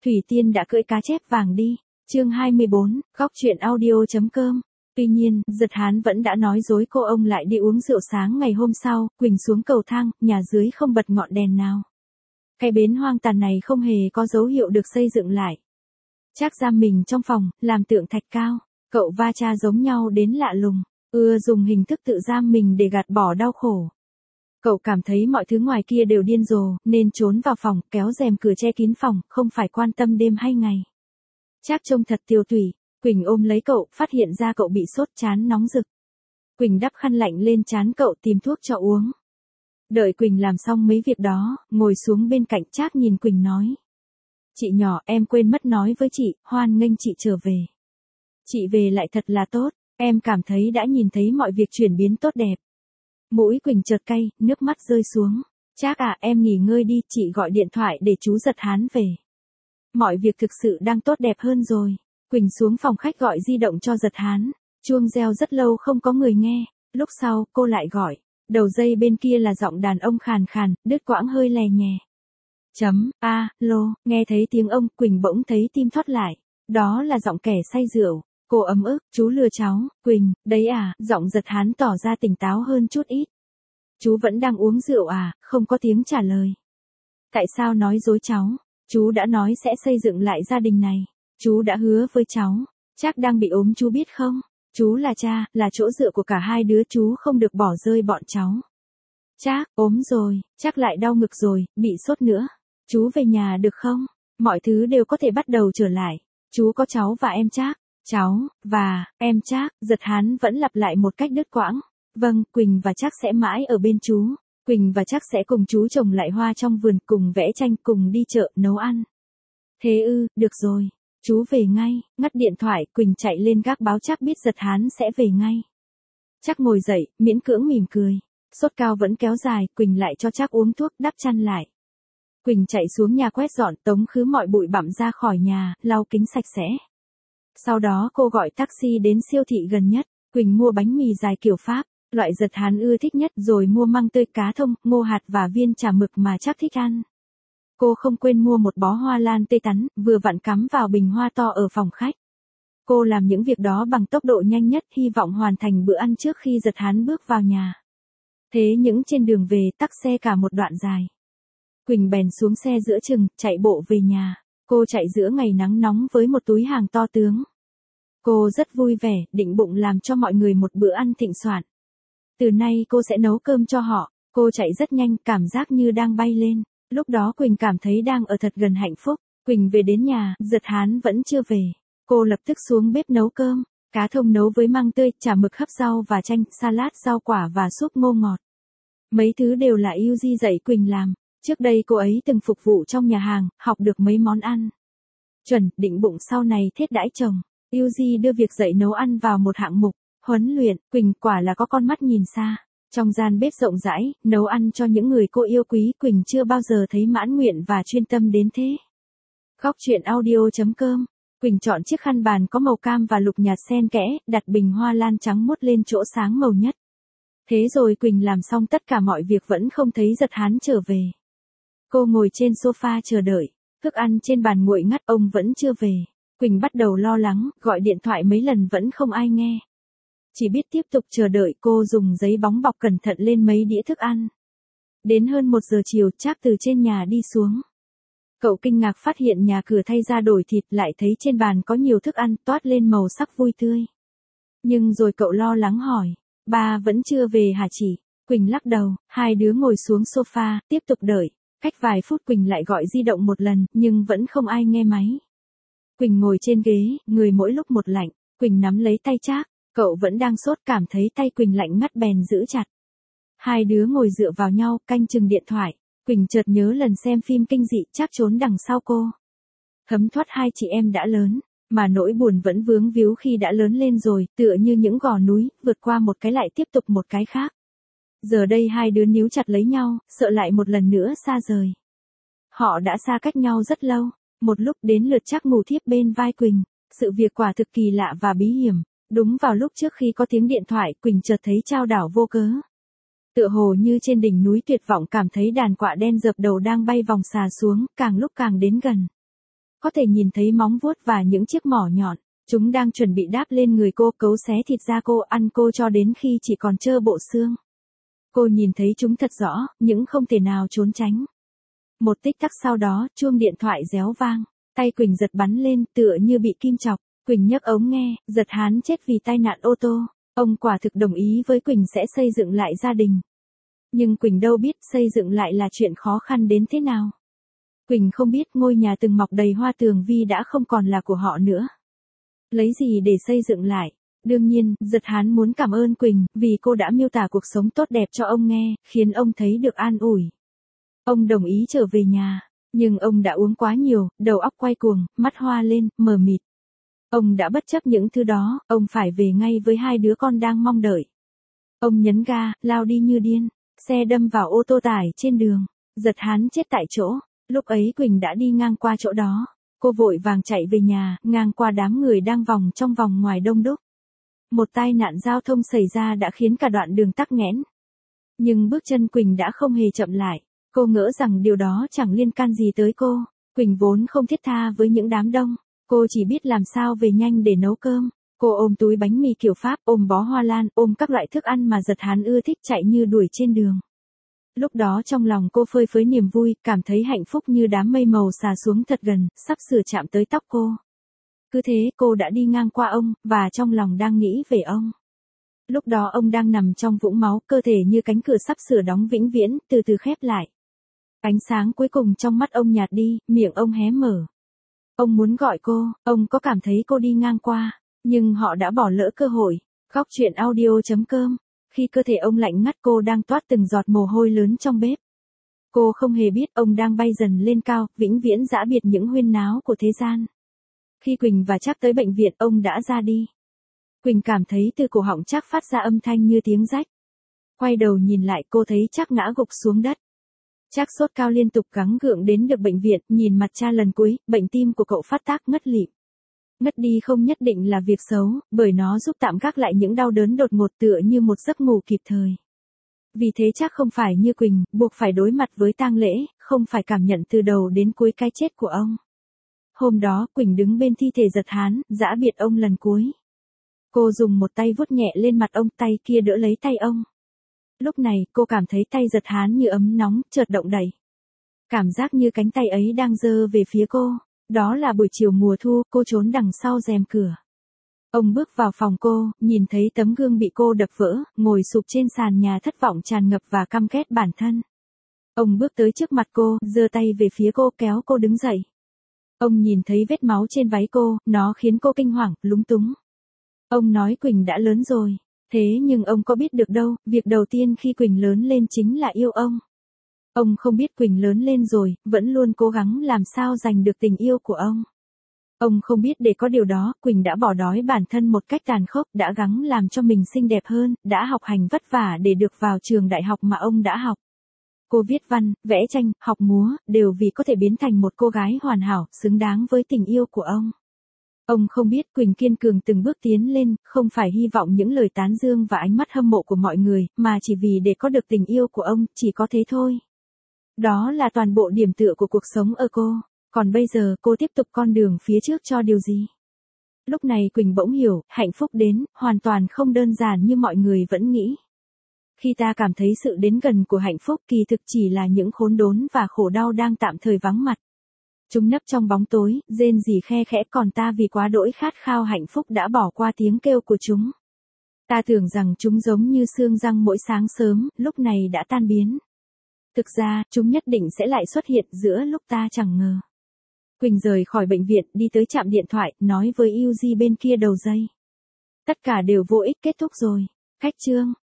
Thủy Tiên đã cưỡi cá chép vàng đi. Chương 24, góc truyện audio.com. Tuy nhiên, Giật Hán vẫn đã nói dối cô ông lại đi uống rượu sáng ngày hôm sau, Quỳnh xuống cầu thang, nhà dưới không bật ngọn đèn nào. Cái bến hoang tàn này không hề có dấu hiệu được xây dựng lại. Trác giam mình trong phòng, làm tượng thạch cao, cậu và cha giống nhau đến lạ lùng, dùng hình thức tự giam mình để gạt bỏ đau khổ. Cậu cảm thấy mọi thứ ngoài kia đều điên rồ, nên trốn vào phòng, kéo rèm cửa che kín phòng, không phải quan tâm đêm hay ngày. Trác trông thật tiêu tùy, Quỳnh ôm lấy cậu, phát hiện ra cậu bị sốt trán nóng rực. Quỳnh đắp khăn lạnh lên trán cậu tìm thuốc cho uống. Đợi Quỳnh làm xong mấy việc đó, ngồi xuống bên cạnh Trác nhìn Quỳnh nói. Chị nhỏ, em quên mất nói với chị, hoan nghênh chị trở về. Chị về lại thật là tốt, em cảm thấy đã nhìn thấy mọi việc chuyển biến tốt đẹp. Mũi Quỳnh chợt cay, nước mắt rơi xuống. Trác à, em nghỉ ngơi đi, chị gọi điện thoại để chú Giật Hán về. Mọi việc thực sự đang tốt đẹp hơn rồi. Quỳnh xuống phòng khách gọi di động cho Giật Hán. Chuông reo rất lâu không có người nghe. Lúc sau, cô lại gọi. Đầu dây bên kia là giọng đàn ông khàn khàn, đứt quãng hơi lè nhè. Alo, nghe thấy tiếng ông, Quỳnh bỗng thấy tim thoát lại. Đó là giọng kẻ say rượu. Cô ấm ức, chú lừa cháu, Quỳnh, đấy à, giọng Giật Hán tỏ ra tỉnh táo hơn chút ít. Chú vẫn đang uống rượu à, không có tiếng trả lời. Tại sao nói dối cháu? Chú đã nói sẽ xây dựng lại gia đình này. Chú đã hứa với cháu. Trác đang bị ốm chú biết không? Chú là cha, là chỗ dựa của cả hai đứa, chú không được bỏ rơi bọn cháu. Trác, ốm rồi, Trác lại đau ngực rồi, bị sốt nữa. Chú về nhà được không? Mọi thứ đều có thể bắt đầu trở lại. Chú có cháu và em Trác. Cháu, và, em Trác, Giật Hán vẫn lặp lại một cách đứt quãng. Vâng, Quỳnh và Trác sẽ mãi ở bên chú. Quỳnh và Trác sẽ cùng chú trồng lại hoa trong vườn, cùng vẽ tranh, cùng đi chợ, nấu ăn. Thế được rồi. Chú về ngay, ngắt điện thoại, Quỳnh chạy lên gác báo Trác biết Giật Hán sẽ về ngay. Trác ngồi dậy, miễn cưỡng mỉm cười. Sốt cao vẫn kéo dài, Quỳnh lại cho Trác uống thuốc, đắp chăn lại. Quỳnh chạy xuống nhà quét dọn, tống khứ mọi bụi bặm ra khỏi nhà, lau kính sạch sẽ. Sau đó cô gọi taxi đến siêu thị gần nhất. Quỳnh mua bánh mì dài kiểu Pháp, loại Giật Hán ưa thích nhất, rồi mua măng tươi, cá thông, ngô hạt và viên chả mực mà Trác thích ăn. Cô không quên mua một bó hoa lan tươi tắn, vừa vặn cắm vào bình hoa to ở phòng khách. Cô làm những việc đó bằng tốc độ nhanh nhất, hy vọng hoàn thành bữa ăn trước khi Giật Hán bước vào nhà. Thế nhưng trên đường về, tắc xe cả một đoạn dài. Quỳnh bèn xuống xe giữa chừng, chạy bộ về nhà. Cô chạy giữa ngày nắng nóng với một túi hàng to tướng. Cô rất vui vẻ, định bụng làm cho mọi người một bữa ăn thịnh soạn. Từ nay cô sẽ nấu cơm cho họ. Cô chạy rất nhanh, cảm giác như đang bay lên. Lúc đó Quỳnh cảm thấy đang ở thật gần hạnh phúc. Quỳnh về đến nhà, Giật Hán vẫn chưa về. Cô lập tức xuống bếp nấu cơm. Cá thông nấu với măng tươi, chả mực hấp rau và chanh, salad rau quả và súp ngô ngọt. Mấy thứ đều là Yuji dạy Quỳnh làm. Trước đây cô ấy từng phục vụ trong nhà hàng, học được mấy món ăn. Chuẩn, định bụng sau này thết đãi chồng. Yuji đưa việc dạy nấu ăn vào một hạng mục, huấn luyện. Quỳnh quả là có con mắt nhìn xa. Trong gian bếp rộng rãi, nấu ăn cho những người cô yêu quý, Quỳnh chưa bao giờ thấy mãn nguyện và chuyên tâm đến thế. Góc truyện audio.com. Quỳnh chọn chiếc khăn bàn có màu cam và lục nhạt xen kẽ, đặt bình hoa lan trắng muốt lên chỗ sáng màu nhất. Thế rồi Quỳnh làm xong tất cả mọi việc vẫn không thấy Giật Hán trở về. Cô ngồi trên sofa chờ đợi, thức ăn trên bàn nguội ngắt, ông vẫn chưa về. Quỳnh bắt đầu lo lắng, gọi điện thoại mấy lần vẫn không ai nghe. Chỉ biết tiếp tục chờ đợi, cô dùng giấy bóng bọc cẩn thận lên mấy đĩa thức ăn. Đến hơn 1 giờ chiều, Trác từ trên nhà đi xuống. Cậu kinh ngạc phát hiện nhà cửa thay ra đổi thịt, lại thấy trên bàn có nhiều thức ăn toát lên màu sắc vui tươi. Nhưng rồi cậu lo lắng hỏi, ba vẫn chưa về hả chị? Quỳnh lắc đầu, hai đứa ngồi xuống sofa, tiếp tục đợi. Cách vài phút Quỳnh lại gọi di động một lần, nhưng vẫn không ai nghe máy. Quỳnh ngồi trên ghế, người mỗi lúc một lạnh. Quỳnh nắm lấy tay Trác, cậu vẫn đang sốt, cảm thấy tay Quỳnh lạnh ngắt bèn giữ chặt. Hai đứa ngồi dựa vào nhau, canh chừng điện thoại. Quỳnh chợt nhớ lần xem phim kinh dị, Trác trốn đằng sau cô. Thấm thoát hai chị em đã lớn, mà nỗi buồn vẫn vướng víu khi đã lớn lên rồi, tựa như những gò núi, vượt qua một cái lại tiếp tục một cái khác. Giờ đây hai đứa níu chặt lấy nhau, sợ lại một lần nữa xa rời. Họ đã xa cách nhau rất lâu. Một lúc đến lượt Trác ngủ thiếp bên vai Quỳnh. Sự việc quả thực kỳ lạ và bí hiểm. Đúng vào lúc trước khi có tiếng điện thoại, Quỳnh chợt thấy chao đảo vô cớ. Tựa hồ như trên đỉnh núi tuyệt vọng, cảm thấy đàn quạ đen dợp đầu đang bay vòng xà xuống, càng lúc càng đến gần. có thể nhìn thấy móng vuốt và những chiếc mỏ nhọn. Chúng đang chuẩn bị đáp lên người cô, cấu xé thịt da cô, ăn cô cho đến khi chỉ còn trơ bộ xương. Cô nhìn thấy chúng thật rõ, nhưng không thể nào trốn tránh. Một tích tắc sau đó, chuông điện thoại réo vang. Tay Quỳnh giật bắn lên, tựa như bị kim chọc. Quỳnh nhấc ống nghe, Giật Hán chết vì tai nạn ô tô. Ông quả thực đồng ý với Quỳnh sẽ xây dựng lại gia đình. Nhưng Quỳnh đâu biết xây dựng lại là chuyện khó khăn đến thế nào. Quỳnh không biết ngôi nhà từng mọc đầy hoa tường vi đã không còn là của họ nữa. Lấy gì để xây dựng lại? Đương nhiên, Giật Hán muốn cảm ơn Quỳnh, vì cô đã miêu tả cuộc sống tốt đẹp cho ông nghe, khiến ông thấy được an ủi. Ông đồng ý trở về nhà, nhưng ông đã uống quá nhiều, đầu óc quay cuồng, mắt hoa lên, mờ mịt. Ông đã bất chấp những thứ đó, ông phải về ngay với hai đứa con đang mong đợi. Ông nhấn ga, lao đi như điên, xe đâm vào ô tô tải trên đường, Giật Hán chết tại chỗ. Lúc ấy Quỳnh đã đi ngang qua chỗ đó, cô vội vàng chạy về nhà, ngang qua đám người đang vòng trong vòng ngoài đông đúc. Một tai nạn giao thông xảy ra đã khiến cả đoạn đường tắc nghẽn. Nhưng bước chân Quỳnh đã không hề chậm lại, cô ngỡ rằng điều đó chẳng liên can gì tới cô. Quỳnh vốn không thiết tha với những đám đông, cô chỉ biết làm sao về nhanh để nấu cơm. Cô ôm túi bánh mì kiểu Pháp, ôm bó hoa lan, ôm các loại thức ăn mà Giật Hán ưa thích, chạy như đuổi trên đường. Lúc đó trong lòng cô phơi phới niềm vui, cảm thấy hạnh phúc như đám mây màu xà xuống thật gần, sắp sửa chạm tới tóc cô. Cứ thế cô đã đi ngang qua ông, và trong lòng đang nghĩ về ông. Lúc đó ông đang nằm trong vũng máu, cơ thể như cánh cửa sắp sửa đóng vĩnh viễn, từ từ khép lại. Ánh sáng cuối cùng trong mắt ông nhạt đi, miệng ông hé mở. Ông muốn gọi cô, ông có cảm thấy cô đi ngang qua, nhưng họ đã bỏ lỡ cơ hội. Góc truyện audio.com. Khi cơ thể ông lạnh ngắt, cô đang toát từng giọt mồ hôi lớn trong bếp. Cô không hề biết ông đang bay dần lên cao, vĩnh viễn giã biệt những huyên náo của thế gian. Khi Quỳnh và Trác tới bệnh viện, ông đã ra đi. Quỳnh cảm thấy từ cổ họng Trác phát ra âm thanh như tiếng rách. Quay đầu nhìn lại, cô thấy Trác ngã gục xuống đất. Trác sốt cao liên tục gắng gượng đến được bệnh viện, nhìn mặt cha lần cuối, bệnh tim của cậu phát tác ngất lịm. Ngất đi không nhất định là việc xấu, bởi nó giúp tạm gác lại những đau đớn đột ngột, tựa như một giấc ngủ kịp thời. Vì thế Trác không phải như Quỳnh, buộc phải đối mặt với tang lễ, không phải cảm nhận từ đầu đến cuối cái chết của ông. Hôm đó, Quỳnh đứng bên thi thể Giật Hán, giã biệt ông lần cuối. Cô dùng một tay vuốt nhẹ lên mặt ông, tay kia đỡ lấy tay ông. Lúc này, cô cảm thấy tay Giật Hán như ấm nóng, chợt động đậy. Cảm giác như cánh tay ấy đang giơ về phía cô. Đó là buổi chiều mùa thu, cô trốn đằng sau rèm cửa. Ông bước vào phòng cô, nhìn thấy tấm gương bị cô đập vỡ, ngồi sụp trên sàn nhà thất vọng tràn ngập và căm ghét bản thân. Ông bước tới trước mặt cô, giơ tay về phía cô, kéo cô đứng dậy. Ông nhìn thấy vết máu trên váy cô, nó khiến cô kinh hoàng, lúng túng. Ông nói Quỳnh đã lớn rồi. Thế nhưng ông có biết được đâu, việc đầu tiên khi Quỳnh lớn lên chính là yêu ông. Ông không biết Quỳnh lớn lên rồi, vẫn luôn cố gắng làm sao giành được tình yêu của ông. Ông không biết để có điều đó, Quỳnh đã bỏ đói bản thân một cách tàn khốc, đã gắng làm cho mình xinh đẹp hơn, đã học hành vất vả để được vào trường đại học mà ông đã học. Cô viết văn, vẽ tranh, học múa, đều vì có thể biến thành một cô gái hoàn hảo, xứng đáng với tình yêu của ông. Ông không biết Quỳnh kiên cường từng bước tiến lên, không phải hy vọng những lời tán dương và ánh mắt hâm mộ của mọi người, mà chỉ vì để có được tình yêu của ông, chỉ có thế thôi. Đó là toàn bộ điểm tựa của cuộc sống ở cô. Còn bây giờ cô tiếp tục con đường phía trước cho điều gì? Lúc này Quỳnh bỗng hiểu, hạnh phúc đến, hoàn toàn không đơn giản như mọi người vẫn nghĩ. Khi ta cảm thấy sự đến gần của hạnh phúc, kỳ thực chỉ là những khốn đốn và khổ đau đang tạm thời vắng mặt. Chúng nấp trong bóng tối, rên rỉ khe khẽ, còn ta vì quá đỗi khát khao hạnh phúc đã bỏ qua tiếng kêu của chúng. Ta tưởng rằng chúng giống như sương răng mỗi sáng sớm, lúc này đã tan biến. Thực ra, chúng nhất định sẽ lại xuất hiện giữa lúc ta chẳng ngờ. Quỳnh rời khỏi bệnh viện, đi tới trạm điện thoại, nói với Yuji bên kia đầu dây. Tất cả đều vô ích, kết thúc rồi. Cách chương.